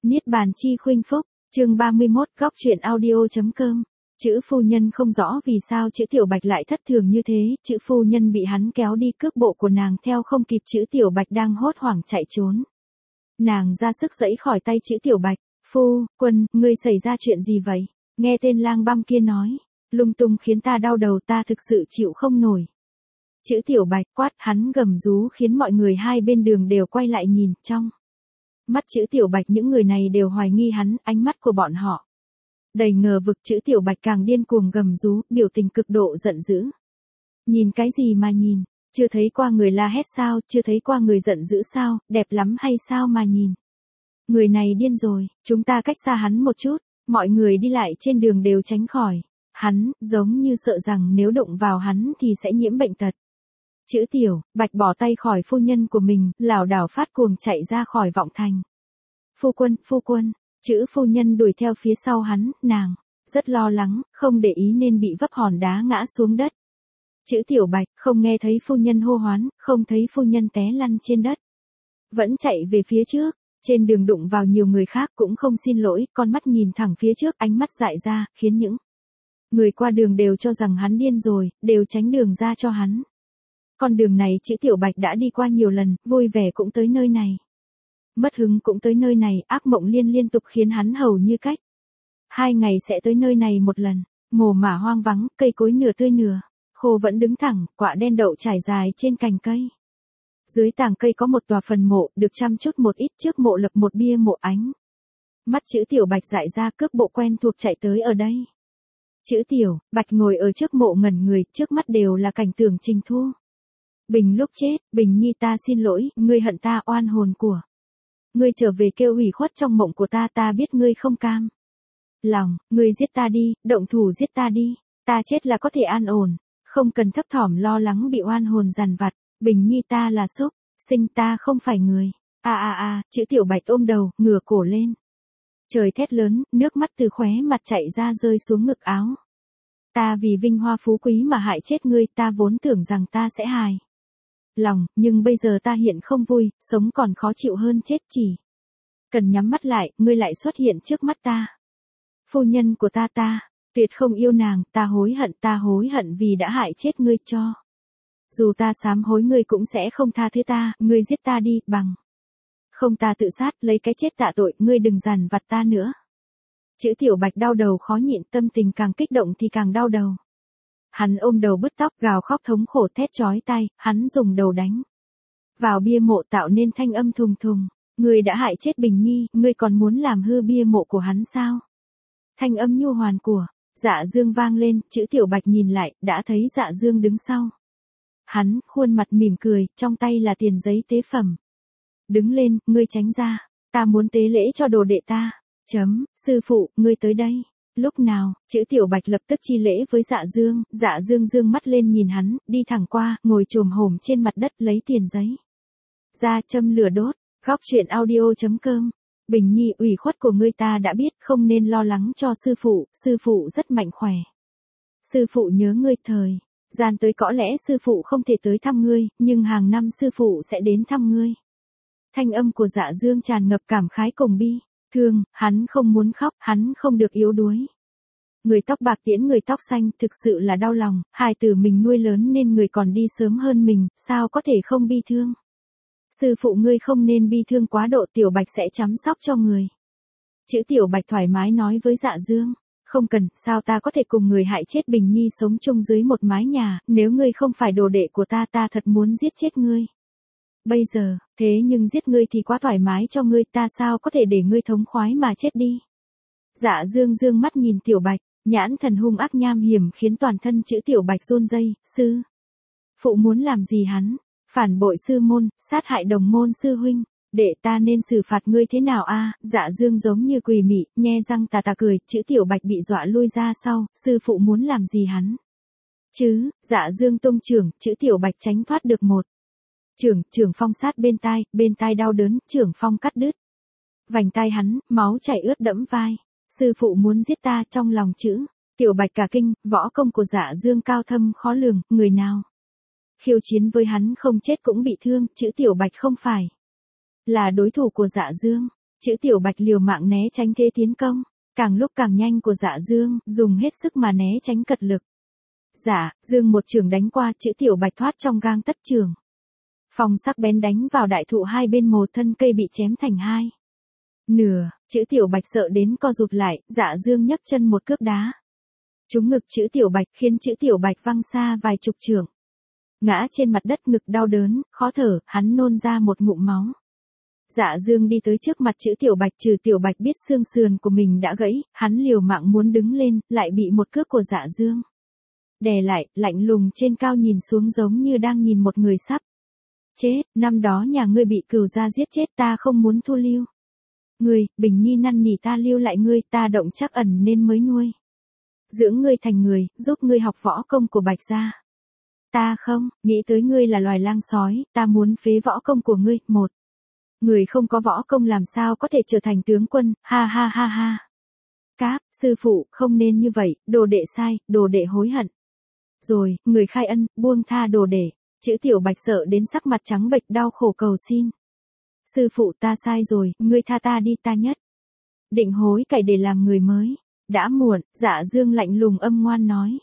Niết bàn chi khuynh phúc, chương 31, góc chuyện audio.com. Chữ phu nhân không rõ vì sao chữ Tiểu Bạch lại thất thường như thế, chữ phu nhân bị hắn kéo đi cước bộ của nàng theo không kịp, chữ Tiểu Bạch đang hốt hoảng chạy trốn. Nàng ra sức giãy khỏi tay chữ Tiểu Bạch, phu quân, ngươi xảy ra chuyện gì vậy? Nghe tên lang băm kia nói, lung tung khiến ta đau đầu, ta thực sự chịu không nổi. Chữ Tiểu Bạch quát, hắn gầm rú khiến mọi người hai bên đường đều quay lại nhìn, trong mắt chữ Tiểu Bạch những người này đều hoài nghi hắn, ánh mắt của bọn họ đầy ngờ vực. Chữ Tiểu Bạch càng điên cuồng gầm rú, biểu tình cực độ giận dữ. Nhìn cái gì mà nhìn, chưa thấy qua người la hét sao, chưa thấy qua người giận dữ sao, đẹp lắm hay sao mà nhìn. Người này điên rồi, chúng ta cách xa hắn một chút, mọi người đi lại trên đường đều tránh khỏi. Hắn, giống như sợ rằng nếu đụng vào hắn thì sẽ nhiễm bệnh tật. Chữ Tiểu Bạch bỏ tay khỏi phu nhân của mình, lảo đảo phát cuồng chạy ra khỏi vọng thành. Phu quân, chữ phu nhân đuổi theo phía sau hắn, nàng rất lo lắng, không để ý nên bị vấp hòn đá ngã xuống đất. Chữ Tiểu Bạch không nghe thấy phu nhân hô hoán, không thấy phu nhân té lăn trên đất. Vẫn chạy về phía trước, trên đường đụng vào nhiều người khác cũng không xin lỗi, con mắt nhìn thẳng phía trước, ánh mắt dại ra, khiến những người qua đường đều cho rằng hắn điên rồi, đều tránh đường ra cho hắn. Con đường này chữ Tiểu Bạch đã đi qua nhiều lần, vui vẻ cũng tới nơi này. Mất hứng cũng tới nơi này, ác mộng liên tục khiến hắn hầu như cách 2 ngày sẽ tới nơi này một lần. Mồ mả hoang vắng, cây cối nửa tươi nửa khô vẫn đứng thẳng, quạ đen đậu trải dài trên cành cây. Dưới tàng cây có một tòa phần mộ, được chăm chút một ít, trước mộ lập một bia mộ. Ánh mắt chữ Tiểu Bạch dại ra, cước bộ quen thuộc chạy tới ở đây. Chữ Tiểu Bạch ngồi ở trước mộ ngẩn người, trước mắt đều là cảnh tượng Trình Thu Bình lúc chết. Bình nhi, ta xin lỗi, ngươi hận ta, oan hồn của ngươi trở về kêu ủy khuất trong mộng của ta, ta biết ngươi không cam lòng, ngươi giết ta đi, động thủ giết ta đi, ta chết là có thể an ổn, không cần thấp thỏm lo lắng bị oan hồn dằn vặt. Bình nhi, ta là súc sinh, ta không phải người. Chữ Tiểu Bạch ôm đầu, ngửa cổ lên trời thét lớn, nước mắt từ khóe mặt chảy ra rơi xuống ngực áo. Ta vì vinh hoa phú quý mà hại chết ngươi, ta vốn tưởng rằng ta sẽ hài lòng, nhưng bây giờ ta hiện không vui, sống còn khó chịu hơn chết, chỉ cần nhắm mắt lại, ngươi lại xuất hiện trước mắt ta. Phu nhân của ta tuyệt không yêu nàng, ta hối hận vì đã hại chết ngươi, cho dù ta sám hối ngươi cũng sẽ không tha thứ ta, ngươi giết ta đi, bằng không ta tự sát, lấy cái chết tạ tội, ngươi đừng dằn vặt ta nữa. Chữ Tiểu Bạch đau đầu khó nhịn, tâm tình càng kích động thì càng đau đầu. Hắn ôm đầu bứt tóc, gào khóc thống khổ, thét chói tai, hắn dùng đầu đánh vào bia mộ tạo nên thanh âm thùng thùng. Ngươi đã hại chết Bình nhi, ngươi còn muốn làm hư bia mộ của hắn sao? Thanh âm nhu hoàn của Dạ Dương vang lên, chữ Tiểu Bạch nhìn lại, đã thấy Dạ Dương đứng sau hắn, khuôn mặt mỉm cười, trong tay là tiền giấy tế phẩm. Đứng lên, ngươi tránh ra, ta muốn tế lễ cho đồ đệ ta. Sư phụ, ngươi tới đây. Lúc nào? Chữ Tiểu Bạch lập tức chi lễ với Dạ Dương. Dạ Dương dương mắt lên nhìn hắn, đi thẳng qua, ngồi chồm hổm trên mặt đất, lấy tiền giấy ra châm lửa đốt. Góc chuyện audio.com. Bình nhi, ủy khuất của ngươi ta đã biết, không nên lo lắng cho sư phụ rất mạnh khỏe. Sư phụ nhớ ngươi, thời gian tới có lẽ sư phụ không thể tới thăm ngươi, nhưng hàng năm sư phụ sẽ đến thăm ngươi. Thanh âm của Dạ Dương tràn ngập cảm khái cùng bi thương, hắn không muốn khóc, hắn không được yếu đuối. Người tóc bạc tiễn người tóc xanh, thực sự là đau lòng, hài tử mình nuôi lớn nên người còn đi sớm hơn mình, sao có thể không bi thương. Sư phụ ngươi không nên bi thương quá độ, Tiểu Bạch sẽ chăm sóc cho người. Chữ Tiểu Bạch thoải mái nói với Dạ Dương, không cần, sao ta có thể cùng người hại chết Bình nhi sống chung dưới một mái nhà, nếu ngươi không phải đồ đệ của ta, ta thật muốn giết chết ngươi. Bây giờ, thế nhưng giết ngươi thì quá thoải mái cho ngươi, ta sao có thể để ngươi thống khoái mà chết đi. Dạ Dương dương mắt nhìn Tiểu Bạch, nhãn thần hung ác nham hiểm khiến toàn thân chữ Tiểu Bạch run rẩy. Sư phụ muốn làm gì hắn? Phản bội sư môn, sát hại đồng môn sư huynh, để ta nên xử phạt ngươi thế nào a? Dạ Dương giống như quỷ mị, nhe răng tà cười. Chữ Tiểu Bạch bị dọa lui ra sau, sư phụ muốn làm gì hắn? Chứ, Dạ Dương tung trưởng, chữ Tiểu Bạch tránh thoát được một Trưởng phong sát bên tai đau đớn, trưởng phong cắt đứt vành tai hắn, máu chảy ướt đẫm vai. Sư phụ muốn giết ta, trong lòng chữ Tiểu Bạch cả kinh, võ công của Dạ Dương cao thâm khó lường, người nào khiêu chiến với hắn không chết cũng bị thương, chữ Tiểu Bạch không phải là đối thủ của Dạ Dương. Chữ Tiểu Bạch liều mạng né tránh thế tiến công, càng lúc càng nhanh của Dạ Dương, dùng hết sức mà né tránh cật lực. Dạ Dương một trường đánh qua, Chữ Tiểu Bạch thoát trong gang tất trường. Phong sắc bén đánh vào đại thụ hai bên một thân cây bị chém thành hai nửa, Chữ Tiểu Bạch sợ đến co rụt lại, Dạ Dương nhấc chân một cước đá trúng ngực Chữ Tiểu Bạch, khiến Chữ Tiểu Bạch văng xa vài chục trượng. Ngã trên mặt đất, ngực đau đớn, khó thở, hắn nôn ra một ngụm máu. Dạ Dương đi tới trước mặt Chữ Tiểu Bạch, Chữ Tiểu Bạch biết xương sườn của mình đã gãy, hắn liều mạng muốn đứng lên, lại bị một cước của Dạ Dương đè lại, lạnh lùng trên cao nhìn xuống giống như đang nhìn một người sắp chết. Năm đó nhà ngươi bị cừu gia giết chết, ta không muốn thu lưu ngươi, Bình Nhi năn nỉ ta lưu lại ngươi, ta động Trác Ẩn nên mới nuôi dưỡng ngươi thành người, giúp ngươi học võ công của Bạch gia. Ta không, nghĩ tới ngươi là loài lang sói, ta muốn phế võ công của ngươi. Một người không có võ công làm sao có thể trở thành tướng quân, ha ha ha ha. Cáp, sư phụ, không nên như vậy, đồ đệ sai, đồ đệ hối hận. Rồi, người khai ân, buông tha đồ đệ. Chữ Tiểu Bạch sợ đến sắc mặt trắng bệch, đau khổ cầu xin. Sư phụ, ta sai rồi, ngươi tha ta đi, ta nhất định hối cải để làm người mới. Đã muộn, Dạ Dương lạnh lùng âm ngoan nói.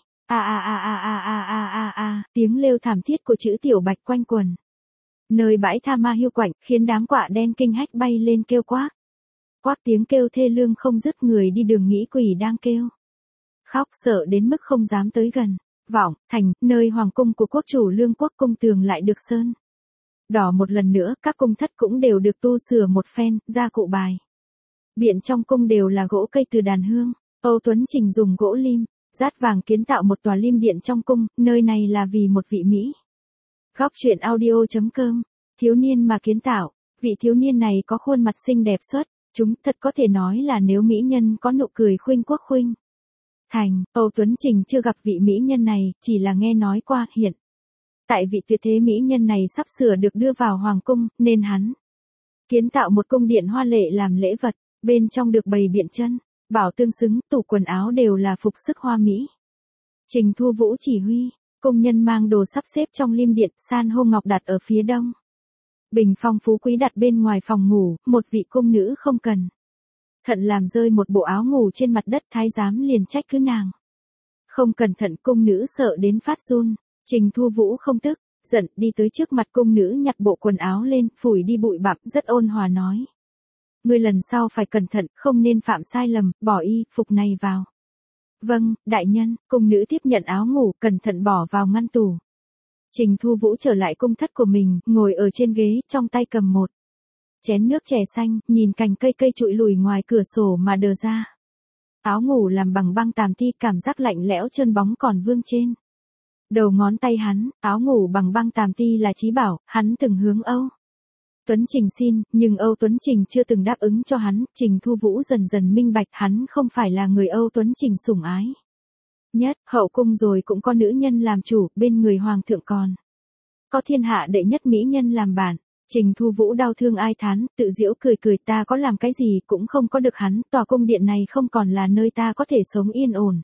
Tiếng lêu thảm thiết của Chữ Tiểu Bạch quanh quần nơi bãi tha ma hiu quạnh, khiến đám quạ đen kinh hách bay lên kêu quác. Quác tiếng kêu thê lương không dứt, người đi đường nghĩ quỷ đang kêu khóc, sợ đến mức không dám tới gần. Vọng Thành, nơi hoàng cung của quốc chủ Lương Quốc, cung tường lại được sơn đỏ một lần nữa, các cung thất cũng đều được tu sửa một phen, gia cụ bài biện trong cung đều là gỗ cây từ đàn hương. Âu Tuấn Trình dùng gỗ lim dát vàng kiến tạo một tòa lim điện trong cung, nơi này là vì một vị Mỹ. Góc truyện audio.com, thiếu niên mà kiến tạo, vị thiếu niên này có khuôn mặt xinh đẹp xuất chúng, thật có thể nói là nếu mỹ nhân có nụ cười khuynh quốc khuynh thành. Âu Tuấn Trình chưa gặp vị mỹ nhân này, chỉ là nghe nói qua. Hiện tại vị tuyệt thế mỹ nhân này sắp sửa được đưa vào hoàng cung, nên hắn kiến tạo một cung điện hoa lệ làm lễ vật, bên trong được bày biện chân bảo tương xứng, tủ quần áo đều là phục sức hoa mỹ. Trình Thu Vũ chỉ huy, công nhân mang đồ sắp xếp trong lim điện, san hô ngọc đặt ở phía đông. Bình phong phú quý đặt bên ngoài phòng ngủ, một vị cung nữ không cần thận làm rơi một bộ áo ngủ trên mặt đất, thái giám liền trách cứ nàng không cẩn thận, cung nữ sợ đến phát run. Trình Thu Vũ không tức giận, đi tới trước mặt cung nữ, nhặt bộ quần áo lên, phủi đi bụi bặm, rất ôn hòa nói. Ngươi lần sau phải cẩn thận, không nên phạm sai lầm, bỏ y phục này vào. Vâng, đại nhân. Cung nữ tiếp nhận áo ngủ, cẩn thận bỏ vào ngăn tủ. Trình Thu Vũ trở lại cung thất của mình, ngồi ở trên ghế, trong tay cầm một chén nước chè xanh, nhìn cành cây trụi lùi ngoài cửa sổ mà đờ ra. Áo ngủ làm bằng băng tàm ti, cảm giác lạnh lẽo trơn bóng còn vương trên đầu ngón tay hắn. Áo ngủ bằng băng tàm ti là chí bảo, hắn từng hướng Âu Tuấn Trình xin, nhưng Âu Tuấn Trình chưa từng đáp ứng cho hắn. Trình Thu Vũ dần dần minh bạch, hắn không phải là người Âu Tuấn Trình sủng ái nhất. Hậu cung rồi cũng có nữ nhân làm chủ, bên người hoàng thượng còn có thiên hạ đệ nhất mỹ nhân làm bạn. Trình Thu Vũ đau thương ai thán, tự giễu cười cười, ta có làm cái gì cũng không có được hắn, tòa cung điện này không còn là nơi ta có thể sống yên ổn.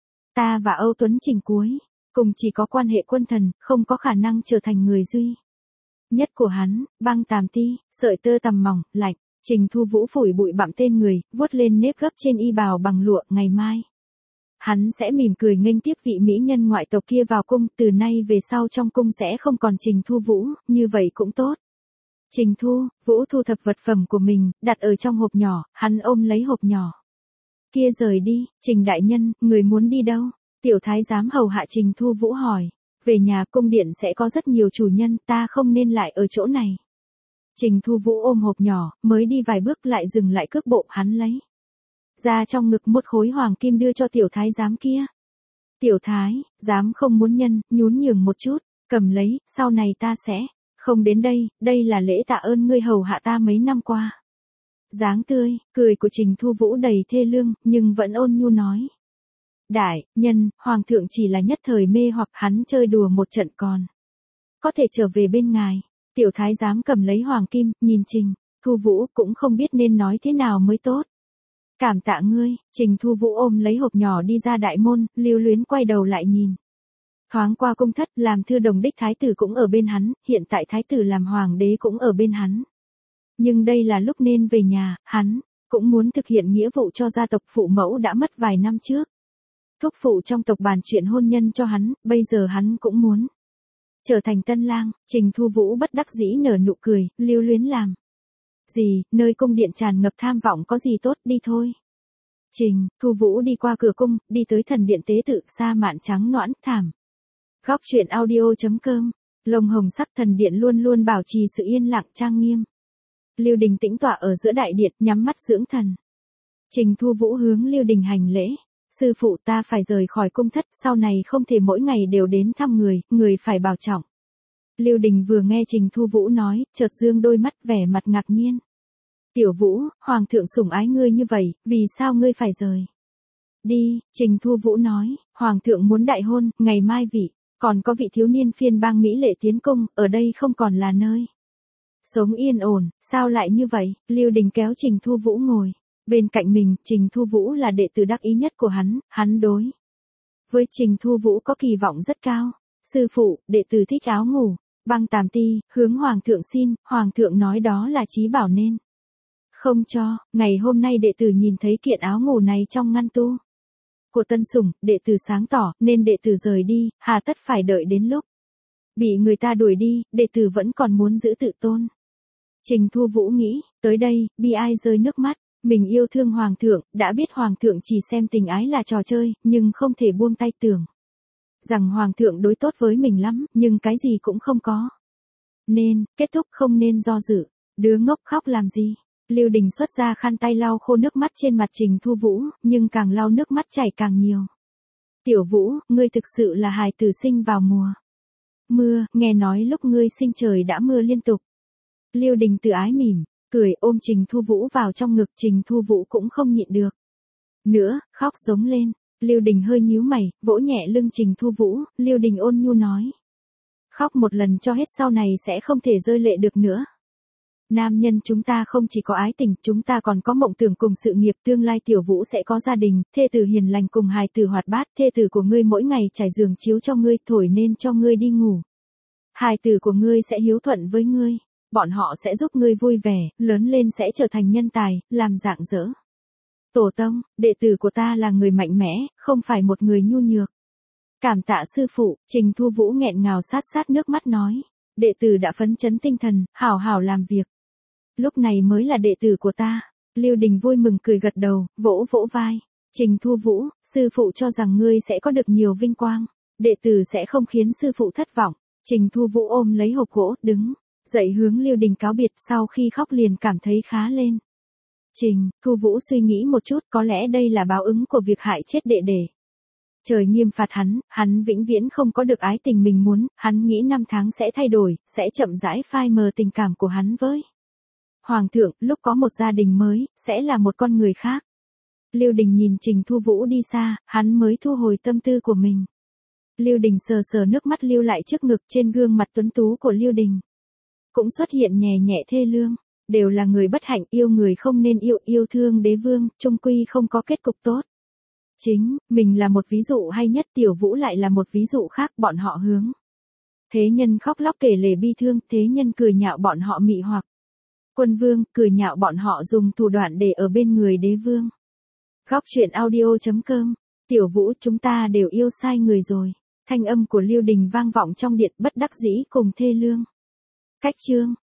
Ta và Âu Tuấn Trình cuối cùng chỉ có quan hệ quân thần, không có khả năng trở thành người duy nhất của hắn. Băng tàm ti, sợi tơ tằm mỏng, lạnh. Trình Thu Vũ phủi bụi bặm tên người, vuốt lên nếp gấp trên y bào bằng lụa. Ngày mai hắn sẽ mỉm cười nghênh tiếp vị mỹ nhân ngoại tộc kia vào cung, từ nay về sau trong cung sẽ không còn Trình Thu Vũ, như vậy cũng tốt. Trình Thu Vũ thu thập vật phẩm của mình, đặt ở trong hộp nhỏ, hắn ôm lấy hộp nhỏ kia rời đi. Trình đại nhân, người muốn đi đâu? Tiểu thái giám hầu hạ Trình Thu Vũ hỏi. Về nhà, cung điện sẽ có rất nhiều chủ nhân, ta không nên lại ở chỗ này. Trình Thu Vũ ôm hộp nhỏ, mới đi vài bước lại dừng lại cước bộ, hắn lấy ra trong ngực một khối hoàng kim đưa cho tiểu thái giám kia. Tiểu thái giám không muốn nhân, nhún nhường một chút, cầm lấy, sau này ta sẽ không đến đây, đây là lễ tạ ơn ngươi hầu hạ ta mấy năm qua. Dáng tươi, cười của Trình Thu Vũ đầy thê lương, nhưng vẫn ôn nhu nói. Đại nhân, hoàng thượng chỉ là nhất thời mê hoặc, hắn chơi đùa một trận còn có thể trở về bên ngài. Tiểu thái giám cầm lấy hoàng kim, nhìn Trình Thu Vũ, cũng không biết nên nói thế nào mới tốt. Cảm tạ ngươi. Trình Thu Vũ ôm lấy hộp nhỏ đi ra đại môn, lưu luyến quay đầu lại nhìn thoáng qua cung thất, làm thư đồng đích thái tử cũng ở bên hắn, hiện tại thái tử làm hoàng đế cũng ở bên hắn. Nhưng đây là lúc nên về nhà, hắn cũng muốn thực hiện nghĩa vụ cho gia tộc. Phụ mẫu đã mất vài năm trước. Thúc phụ trong tộc bàn chuyện hôn nhân cho hắn, bây giờ hắn cũng muốn trở thành tân lang. Trình Thu Vũ bất đắc dĩ nở nụ cười, lưu luyến làm gì, nơi cung điện tràn ngập tham vọng có gì tốt, đi thôi. Trình Thu Vũ đi qua cửa cung, đi tới thần điện tế tự, sa mạn trắng nõn, thảm. Góc truyện audio.com. Lồng hồng sắc thần điện luôn luôn bảo trì sự yên lặng trang nghiêm. Lưu Đình tĩnh tọa ở giữa đại điện, nhắm mắt dưỡng thần. Trình Thu Vũ hướng Lưu Đình hành lễ. Sư phụ, ta phải rời khỏi cung thất, sau này không thể mỗi ngày đều đến thăm người phải bảo trọng. Lưu Đình vừa nghe Trình Thu Vũ nói, chợt dương đôi mắt, vẻ mặt ngạc nhiên. Tiểu Vũ, hoàng thượng sủng ái ngươi như vậy, vì sao ngươi phải rời đi? Trình Thu Vũ nói, hoàng thượng muốn đại hôn, ngày mai còn có vị thiếu niên phiên bang mỹ lệ tiến cung, ở đây không còn là nơi sống yên ổn, sao lại như vậy? Lưu Đình kéo Trình Thu Vũ ngồi bên cạnh mình. Trình Thu Vũ là đệ tử đắc ý nhất của hắn đối với Trình Thu Vũ có kỳ vọng rất cao. Sư phụ, đệ tử thích áo ngủ băng tàm ti, hướng hoàng thượng xin, hoàng thượng nói đó là chí bảo nên không cho. Ngày hôm nay đệ tử nhìn thấy kiện áo ngủ này trong ngăn tu của tân sủng, đệ tử sáng tỏ, nên đệ tử rời đi, hà tất phải đợi đến lúc bị người ta đuổi đi, đệ tử vẫn còn muốn giữ tự tôn. Trình Thu Vũ nghĩ, tới đây, bi ai rơi nước mắt. Mình yêu thương hoàng thượng, đã biết hoàng thượng chỉ xem tình ái là trò chơi, nhưng không thể buông tay, tưởng rằng hoàng thượng đối tốt với mình lắm, nhưng cái gì cũng không có. Nên, kết thúc không nên do dự. Đứa ngốc khóc làm gì? Lưu Đình xuất ra khăn tay lau khô nước mắt trên mặt Trình Thu Vũ, nhưng càng lau nước mắt chảy càng nhiều. Tiểu Vũ, ngươi thực sự là hài tử sinh vào mùa mưa, nghe nói lúc ngươi sinh trời đã mưa liên tục. Lưu Đình tự ái mỉm cười, ôm Trình Thu Vũ vào trong ngực. Trình Thu Vũ cũng không nhịn được nữa, khóc giống lên. Lưu Đình hơi nhíu mày, vỗ nhẹ lưng Trình Thu Vũ. Lưu Đình ôn nhu nói, khóc một lần cho hết, sau này sẽ không thể rơi lệ được nữa. Nam nhân chúng ta không chỉ có ái tình, chúng ta còn có mộng tưởng cùng sự nghiệp. Tương lai Tiểu Vũ sẽ có gia đình, thê tử hiền lành cùng hài tử hoạt bát. Thê tử của ngươi mỗi ngày trải giường chiếu cho ngươi, thổi nên cho ngươi đi ngủ. Hài tử của ngươi sẽ hiếu thuận với ngươi. Bọn họ sẽ giúp ngươi vui vẻ, lớn lên sẽ trở thành nhân tài, làm rạng rỡ. Tổ tông, đệ tử của ta là người mạnh mẽ, không phải một người nhu nhược. Cảm tạ sư phụ. Trình Thu Vũ nghẹn ngào sát nước mắt nói. Đệ tử đã phấn chấn tinh thần, hảo hảo làm việc. Lúc này mới là đệ tử của ta. Lưu Đình vui mừng cười gật đầu, vỗ vỗ vai. Trình Thu Vũ, sư phụ cho rằng ngươi sẽ có được nhiều vinh quang. Đệ tử sẽ không khiến sư phụ thất vọng. Trình Thu Vũ ôm lấy hộp gỗ, đứng dậy hướng Lưu Đình cáo biệt. Sau khi khóc liền cảm thấy khá lên. Trình Thu Vũ suy nghĩ một chút, có lẽ đây là báo ứng của việc hại chết đệ đệ. Trời nghiêm phạt hắn vĩnh viễn không có được ái tình mình muốn. Hắn nghĩ năm tháng sẽ thay đổi, sẽ chậm rãi phai mờ tình cảm của hắn với hoàng thượng. Lúc có một gia đình mới, sẽ là một con người khác. Lưu Đình nhìn Trình Thu Vũ đi xa, hắn mới thu hồi tâm tư của mình. Lưu Đình sờ nước mắt lưu lại trước ngực. Trên gương mặt tuấn tú của Lưu Đình cũng xuất hiện nhẹ nhẹ thê lương. Đều là người bất hạnh, yêu người không nên yêu, yêu thương đế vương, chung quy không có kết cục tốt. Chính mình là một ví dụ hay nhất, Tiểu Vũ lại là một ví dụ khác. Bọn họ hướng thế nhân khóc lóc kể lể bi thương, thế nhân cười nhạo bọn họ mị hoặc quân vương, cười nhạo bọn họ dùng thủ đoạn để ở bên người đế vương. Góc truyện audio.com. Tiểu Vũ, chúng ta đều yêu sai người rồi. Thanh âm của Lưu Đình vang vọng trong điện, bất đắc dĩ cùng thê lương. Cách chương